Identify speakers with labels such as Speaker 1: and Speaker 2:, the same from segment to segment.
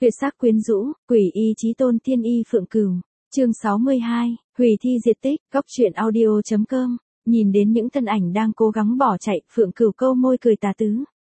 Speaker 1: Tuyệt sắc quyến rũ, quỷ y chí tôn tiên y Phượng Cửu. Chương 62, hủy thi diệt tích, góc truyện audio.com. Nhìn đến những thân ảnh đang cố gắng bỏ chạy, Phượng Cửu câu môi cười tà tứ.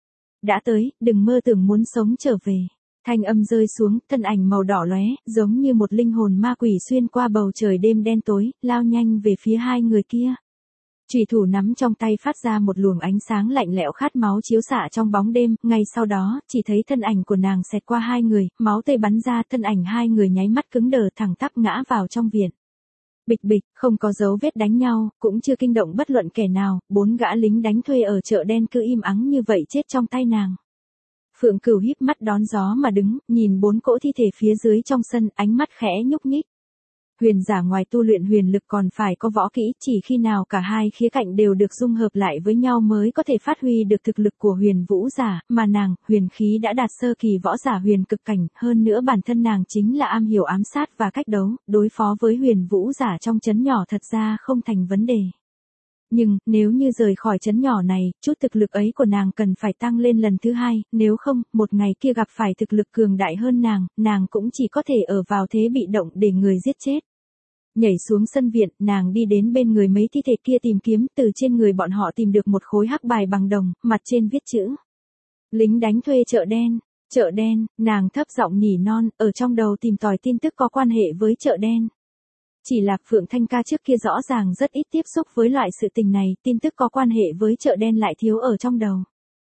Speaker 1: Đã tới, đừng mơ tưởng muốn sống trở về. Thanh âm rơi xuống, thân ảnh màu đỏ lóe, giống như một linh hồn ma quỷ xuyên qua bầu trời đêm đen tối, lao nhanh về phía hai người kia. Chủy thủ nắm trong tay phát ra một luồng ánh sáng lạnh lẽo khát máu chiếu xạ trong bóng đêm, ngay sau đó, chỉ thấy thân ảnh của nàng xẹt qua hai người, máu tươi bắn ra, thân ảnh hai người nháy mắt cứng đờ thẳng tắp ngã vào trong viện. Bịch bịch, không có dấu vết đánh nhau, cũng chưa kinh động bất luận kẻ nào, 4 gã lính đánh thuê ở chợ đen cứ im ắng như vậy chết trong tay nàng. Phượng Cửu híp mắt đón gió mà đứng, nhìn 4 cỗ thi thể phía dưới trong sân, ánh mắt khẽ nhúc nhích. Huyền giả ngoài tu luyện huyền lực còn phải có võ kỹ, chỉ khi nào cả hai khía cạnh đều được dung hợp lại với nhau mới có thể phát huy được thực lực của huyền vũ giả, mà nàng, huyền khí đã đạt sơ kỳ võ giả huyền cực cảnh, hơn nữa bản thân nàng chính là am hiểu ám sát và cách đấu, đối phó với huyền vũ giả trong trấn nhỏ thật ra không thành vấn đề. Nhưng, nếu như rời khỏi trấn nhỏ này, chút thực lực ấy của nàng cần phải tăng lên lần thứ hai, nếu không, một ngày kia gặp phải thực lực cường đại hơn nàng cũng chỉ có thể ở vào thế bị động để người giết chết. Nhảy xuống sân viện, nàng đi đến bên người mấy thi thể kia tìm kiếm, từ trên người bọn họ tìm được một khối hắc bài bằng đồng, mặt trên viết chữ. Lính đánh thuê chợ đen, nàng thấp giọng nhỉ non, ở trong đầu tìm tòi tin tức có quan hệ với chợ đen. Chỉ là Phượng Thanh Ca trước kia rõ ràng rất ít tiếp xúc với loại sự tình này, tin tức có quan hệ với chợ đen lại thiếu ở trong đầu.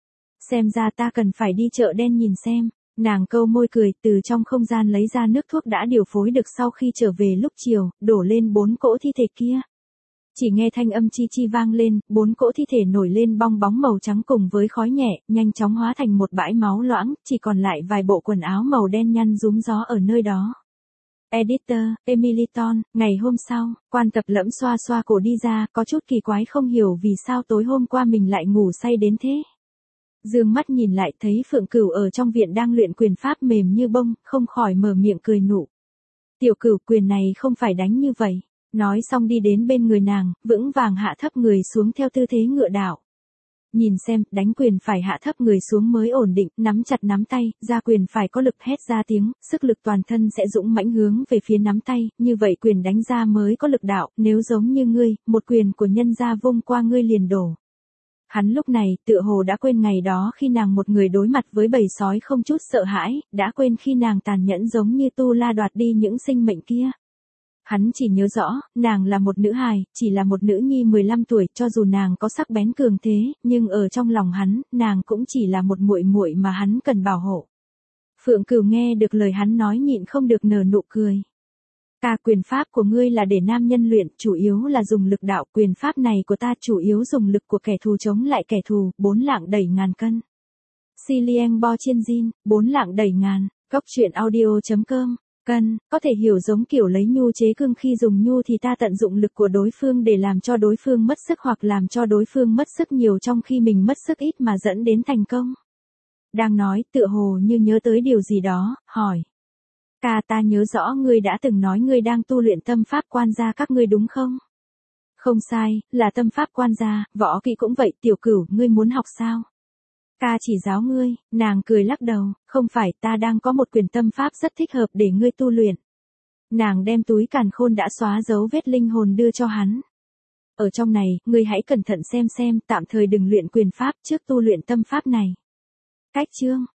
Speaker 1: Xem ra ta cần phải đi chợ đen nhìn xem, nàng câu môi cười, từ trong không gian lấy ra nước thuốc đã điều phối được sau khi trở về lúc chiều, đổ lên 4 cỗ thi thể kia. Chỉ nghe thanh âm chi chi vang lên, 4 cỗ thi thể nổi lên bong bóng màu trắng cùng với khói nhẹ, nhanh chóng hóa thành một bãi máu loãng, chỉ còn lại vài bộ quần áo màu đen nhăn rúm gió ở nơi đó. Editor, Emiliton, ngày hôm sau, quan tập Lẫm xoa xoa cổ đi ra, có chút kỳ quái không hiểu vì sao tối hôm qua mình lại ngủ say đến thế. Dương mắt nhìn lại thấy Phượng Cửu ở trong viện đang luyện quyền pháp mềm như bông, không khỏi mở miệng cười nụ. Tiểu Cửu, quyền này không phải đánh như vậy. Nói xong đi đến bên người nàng, vững vàng hạ thấp người xuống theo tư thế ngựa đạo. Nhìn xem, đánh quyền phải hạ thấp người xuống mới ổn định, nắm chặt nắm tay, ra quyền phải có lực, hét ra tiếng, sức lực toàn thân sẽ dũng mãnh hướng về phía nắm tay, như vậy quyền đánh ra mới có lực đạo, nếu giống như ngươi, một quyền của nhân gia vung qua ngươi liền đổ. Hắn lúc này, tựa hồ đã quên ngày đó khi nàng một người đối mặt với bầy sói không chút sợ hãi, đã quên khi nàng tàn nhẫn giống như Tu La đoạt đi những sinh mệnh kia. Hắn chỉ nhớ rõ, nàng là một nữ hài, chỉ là một nữ nhi 15 tuổi, cho dù nàng có sắc bén cường thế, nhưng ở trong lòng hắn, nàng cũng chỉ là một muội muội mà hắn cần bảo hộ. Phượng Cửu nghe được lời hắn nói nhịn không được nở nụ cười. Ca, quyền pháp của ngươi là để nam nhân luyện, chủ yếu là dùng lực đạo, quyền pháp này của ta chủ yếu dùng lực của kẻ thù chống lại kẻ thù, 4 lạng đẩy ngàn cân. Xilieng Bo Chiên Jin, 4 lạng đẩy ngàn, góc truyện audio.com. Cân, có thể hiểu giống kiểu lấy nhu chế cương, khi dùng nhu thì ta tận dụng lực của đối phương để làm cho đối phương mất sức hoặc làm cho đối phương mất sức nhiều trong khi mình mất sức ít mà dẫn đến thành công. Đang nói, tựa hồ như nhớ tới điều gì đó, hỏi. Ca, ta nhớ rõ ngươi đã từng nói ngươi đang tu luyện tâm pháp quan gia các ngươi đúng không? Không sai, là tâm pháp quan gia, võ kỹ cũng vậy. Tiểu Cửu, ngươi muốn học sao? Ca chỉ giáo ngươi, nàng cười lắc đầu, không phải, ta đang có một quyền tâm pháp rất thích hợp để ngươi tu luyện. Nàng đem túi càn khôn đã xóa dấu vết linh hồn đưa cho hắn. Ở trong này, ngươi hãy cẩn thận xem, tạm thời đừng luyện quyền pháp trước tu luyện tâm pháp này. Cách chương,